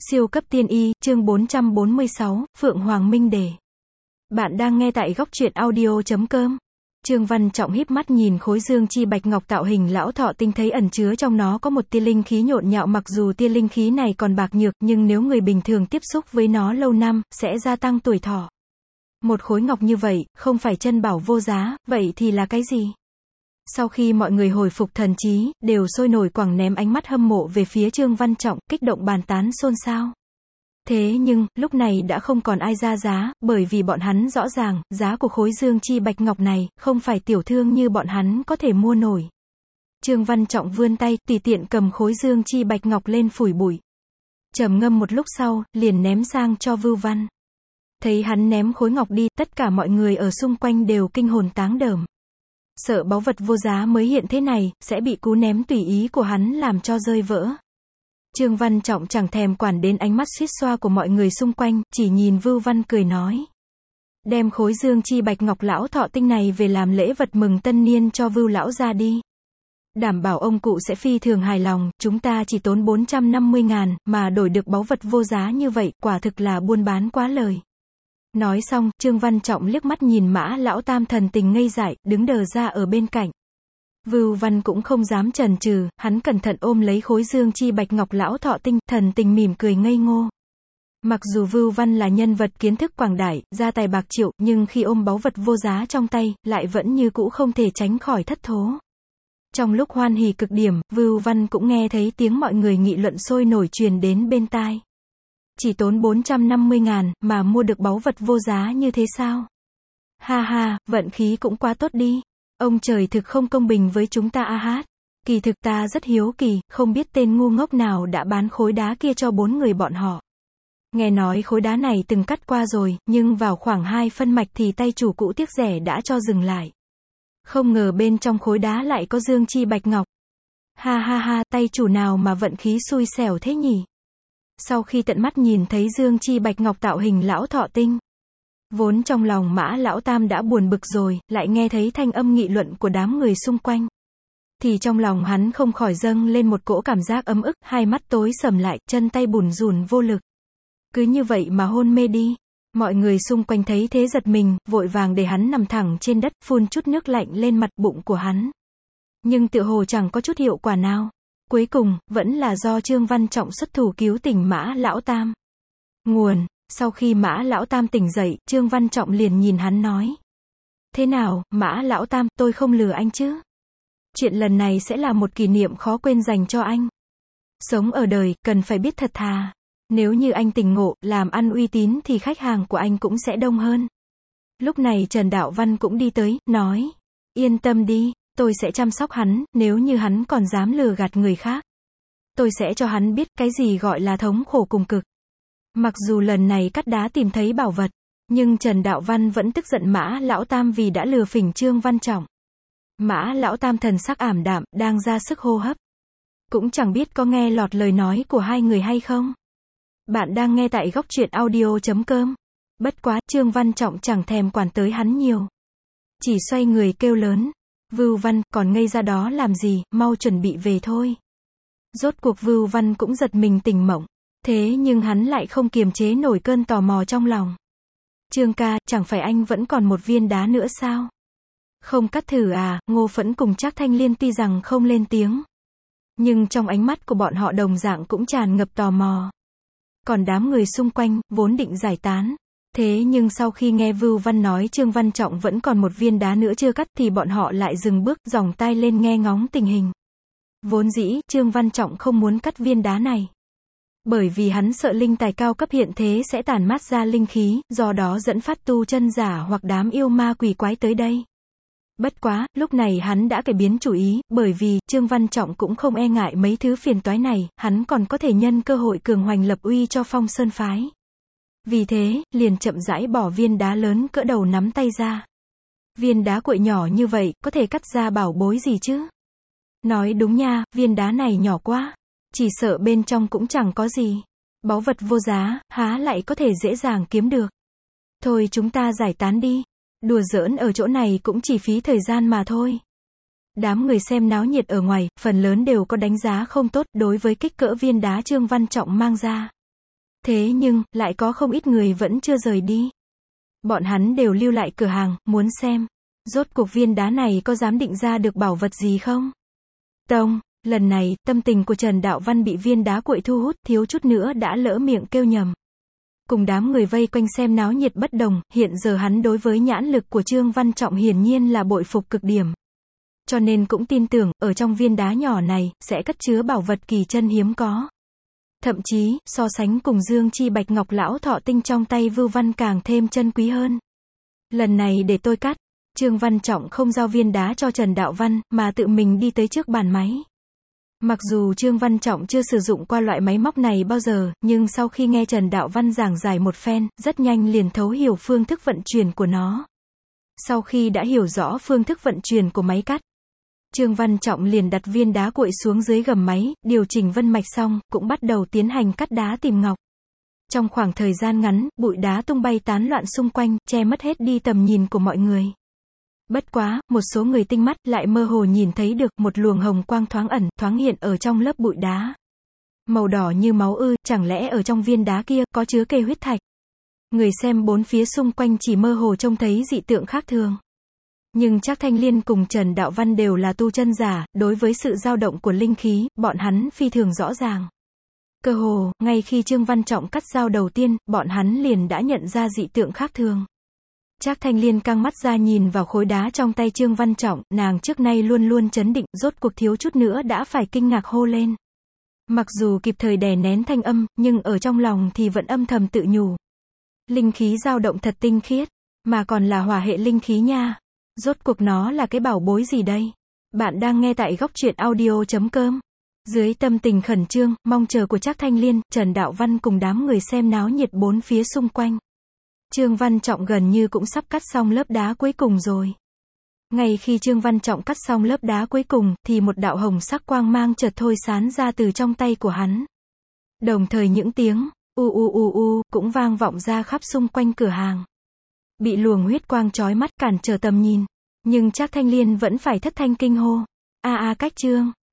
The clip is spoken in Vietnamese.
Siêu cấp tiên y, chương 446, Phượng Hoàng Minh Đề. Bạn đang nghe tại góc truyện audio.com. Trương Văn Trọng híp mắt nhìn khối dương chi bạch ngọc tạo hình lão thọ tinh, thấy ẩn chứa trong nó có một tia linh khí nhộn nhạo, mặc dù tia linh khí này còn bạc nhược, nhưng nếu người bình thường tiếp xúc với nó lâu năm, sẽ gia tăng tuổi thọ. Một khối ngọc như vậy, không phải chân bảo vô giá, vậy thì là cái gì? Sau khi mọi người hồi phục thần trí, đều sôi nổi quẳng ném ánh mắt hâm mộ về phía Trương Văn Trọng, kích động bàn tán xôn xao. Thế nhưng, lúc này đã không còn ai ra giá, bởi vì bọn hắn rõ ràng, giá của khối dương chi bạch ngọc này, không phải tiểu thương như bọn hắn có thể mua nổi. Trương Văn Trọng vươn tay, tùy tiện cầm khối dương chi bạch ngọc lên phủi bụi. Trầm ngâm một lúc sau, liền ném sang cho Vưu Văn. Thấy hắn ném khối ngọc đi, tất cả mọi người ở xung quanh đều kinh hồn táng đờm. Sợ báu vật vô giá mới hiện thế này, sẽ bị cú ném tùy ý của hắn làm cho rơi vỡ. Trương Văn Trọng chẳng thèm quản đến ánh mắt suýt xoa của mọi người xung quanh, chỉ nhìn Vưu Văn cười nói. Đem khối dương chi bạch ngọc lão thọ tinh này về làm lễ vật mừng tân niên cho Vưu lão ra đi. Đảm bảo ông cụ sẽ phi thường hài lòng, chúng ta chỉ tốn 450.000, mà đổi được báu vật vô giá như vậy, quả thực là buôn bán quá lời. Nói xong, Trương Văn Trọng liếc mắt nhìn Mã lão tam thần tình ngây dại, đứng đờ ra ở bên cạnh. Vưu Văn cũng không dám chần chừ, hắn cẩn thận ôm lấy khối dương chi bạch ngọc lão thọ tinh, thần tình mỉm cười ngây ngô. Mặc dù Vưu Văn là nhân vật kiến thức quảng đại, gia tài bạc triệu, nhưng khi ôm báu vật vô giá trong tay, lại vẫn như cũ không thể tránh khỏi thất thố. Trong lúc hoan hỉ cực điểm, Vưu Văn cũng nghe thấy tiếng mọi người nghị luận sôi nổi truyền đến bên tai. Chỉ tốn 450.000, mà mua được báu vật vô giá như thế sao? Ha ha, vận khí cũng quá tốt đi. Ông trời thực không công bình với chúng ta a hát. Kỳ thực ta rất hiếu kỳ, không biết tên ngu ngốc nào đã bán khối đá kia cho 4 người bọn họ. Nghe nói khối đá này từng cắt qua rồi, nhưng vào khoảng 2 phân mạch thì tay chủ cũ tiếc rẻ đã cho dừng lại. Không ngờ bên trong khối đá lại có dương chi bạch ngọc. Ha ha ha, tay chủ nào mà vận khí xui xẻo thế nhỉ? Sau khi tận mắt nhìn thấy dương chi bạch ngọc tạo hình lão thọ tinh, vốn trong lòng Mã lão tam đã buồn bực rồi, lại nghe thấy thanh âm nghị luận của đám người xung quanh, thì trong lòng hắn không khỏi dâng lên một cỗ cảm giác ấm ức, hai mắt tối sầm lại, chân tay bủn rủn vô lực. Cứ như vậy mà hôn mê đi. Mọi người xung quanh thấy thế giật mình, vội vàng để hắn nằm thẳng trên đất, phun chút nước lạnh lên mặt bụng của hắn. Nhưng tựa hồ chẳng có chút hiệu quả nào. Cuối cùng, vẫn là do Trương Văn Trọng xuất thủ cứu tỉnh Mã lão tam. Nguồn. Sau khi Mã lão tam tỉnh dậy, Trương Văn Trọng liền nhìn hắn nói. Thế nào, Mã lão tam, tôi không lừa anh chứ? Chuyện lần này sẽ là một kỷ niệm khó quên dành cho anh. Sống ở đời, cần phải biết thật thà. Nếu như anh tỉnh ngộ, làm ăn uy tín thì khách hàng của anh cũng sẽ đông hơn. Lúc này Trần Đạo Văn cũng đi tới, nói. Yên tâm đi, tôi sẽ chăm sóc hắn, nếu như hắn còn dám lừa gạt người khác. Tôi sẽ cho hắn biết cái gì gọi là thống khổ cùng cực. Mặc dù lần này cắt đá tìm thấy bảo vật, nhưng Trần Đạo Văn vẫn tức giận Mã lão tam vì đã lừa phỉnh Trương Văn Trọng. Mã lão tam thần sắc ảm đạm, đang ra sức hô hấp. Cũng chẳng biết có nghe lọt lời nói của hai người hay không. Bạn đang nghe tại góc truyện audio.com. Bất quá, Trương Văn Trọng chẳng thèm quản tới hắn nhiều. Chỉ xoay người kêu lớn. Vưu Văn, còn ngây ra đó làm gì, mau chuẩn bị về thôi. Rốt cuộc Vưu Văn cũng giật mình tỉnh mộng. Thế nhưng hắn lại không kiềm chế nổi cơn tò mò trong lòng. Trương ca, chẳng phải anh vẫn còn một viên đá nữa sao? Không cắt thử à? Ngô Phẫn cùng Trác Thanh Liên tuy rằng không lên tiếng, nhưng trong ánh mắt của bọn họ đồng dạng cũng tràn ngập tò mò. Còn đám người xung quanh, vốn định giải tán. Thế nhưng sau khi nghe Vưu Văn nói Trương Văn Trọng vẫn còn một viên đá nữa chưa cắt thì bọn họ lại dừng bước, dòng tai lên nghe ngóng tình hình. Vốn dĩ, Trương Văn Trọng không muốn cắt viên đá này. Bởi vì hắn sợ linh tài cao cấp hiện thế sẽ tản mát ra linh khí, do đó dẫn phát tu chân giả hoặc đám yêu ma quỷ quái tới đây. Bất quá, lúc này hắn đã cải biến chủ ý, bởi vì, Trương Văn Trọng cũng không e ngại mấy thứ phiền toái này, hắn còn có thể nhân cơ hội cường hoành lập uy cho Phong Sơn phái. Vì thế, liền chậm rãi bỏ viên đá lớn cỡ đầu nắm tay ra. Viên đá cuội nhỏ như vậy, có thể cắt ra bảo bối gì chứ? Nói đúng nha, viên đá này nhỏ quá. Chỉ sợ bên trong cũng chẳng có gì. Báu vật vô giá, há lại có thể dễ dàng kiếm được. Thôi chúng ta giải tán đi. Đùa giỡn ở chỗ này cũng chỉ phí thời gian mà thôi. Đám người xem náo nhiệt ở ngoài, phần lớn đều có đánh giá không tốt đối với kích cỡ viên đá Trương Văn Trọng mang ra. Thế nhưng, lại có không ít người vẫn chưa rời đi. Bọn hắn đều lưu lại cửa hàng, muốn xem. Rốt cuộc viên đá này có dám định ra được bảo vật gì không? Tông, lần này, tâm tình của Trần Đạo Văn bị viên đá cuội thu hút, thiếu chút nữa đã lỡ miệng kêu nhầm. Cùng đám người vây quanh xem náo nhiệt bất đồng, hiện giờ hắn đối với nhãn lực của Trương Văn Trọng hiển nhiên là bội phục cực điểm. Cho nên cũng tin tưởng, ở trong viên đá nhỏ này, sẽ cất chứa bảo vật kỳ chân hiếm có. Thậm chí, so sánh cùng Dương Chi Bạch Ngọc Lão Thọ Tinh trong tay Vưu Văn càng thêm chân quý hơn. Lần này để tôi cắt. Trương Văn Trọng không giao viên đá cho Trần Đạo Văn, mà tự mình đi tới trước bàn máy. Mặc dù Trương Văn Trọng chưa sử dụng qua loại máy móc này bao giờ, nhưng sau khi nghe Trần Đạo Văn giảng giải một phen, rất nhanh liền thấu hiểu phương thức vận chuyển của nó. Sau khi đã hiểu rõ phương thức vận chuyển của máy cắt, Trương Văn Trọng liền đặt viên đá cuội xuống dưới gầm máy, điều chỉnh vân mạch xong, cũng bắt đầu tiến hành cắt đá tìm ngọc. Trong khoảng thời gian ngắn, bụi đá tung bay tán loạn xung quanh, che mất hết đi tầm nhìn của mọi người. Bất quá, một số người tinh mắt lại mơ hồ nhìn thấy được một luồng hồng quang thoáng ẩn, thoáng hiện ở trong lớp bụi đá. Màu đỏ như máu ư, chẳng lẽ ở trong viên đá kia có chứa cây huyết thạch? Người xem bốn phía xung quanh chỉ mơ hồ trông thấy dị tượng khác thường. Nhưng Trác Thanh Liên cùng Trần Đạo Văn đều là tu chân giả, đối với sự dao động của linh khí, bọn hắn phi thường rõ ràng. Cơ hồ, ngay khi Trương Văn Trọng cắt dao đầu tiên, bọn hắn liền đã nhận ra dị tượng khác thường. Trác Thanh Liên căng mắt ra nhìn vào khối đá trong tay Trương Văn Trọng, nàng trước nay luôn luôn trấn định, rốt cuộc thiếu chút nữa đã phải kinh ngạc hô lên. Mặc dù kịp thời đè nén thanh âm, nhưng ở trong lòng thì vẫn âm thầm tự nhủ. Linh khí dao động thật tinh khiết, mà còn là hỏa hệ linh khí nha. Rốt cuộc nó là cái bảo bối gì đây? Bạn đang nghe tại góc truyện audio.com. Dưới tâm tình khẩn trương, mong chờ của Trác Thanh Liên, Trần Đạo Văn cùng đám người xem náo nhiệt bốn phía xung quanh. Trương Văn Trọng gần như cũng sắp cắt xong lớp đá cuối cùng rồi. Ngay khi Trương Văn Trọng cắt xong lớp đá cuối cùng, thì một đạo hồng sắc quang mang chợt thôi xán ra từ trong tay của hắn. Đồng thời những tiếng cũng vang vọng ra khắp xung quanh cửa hàng. Bị luồng huyết quang chói mắt cản trở tầm nhìn, nhưng Trác Thanh Liên vẫn phải thất thanh kinh hô. Cách Trương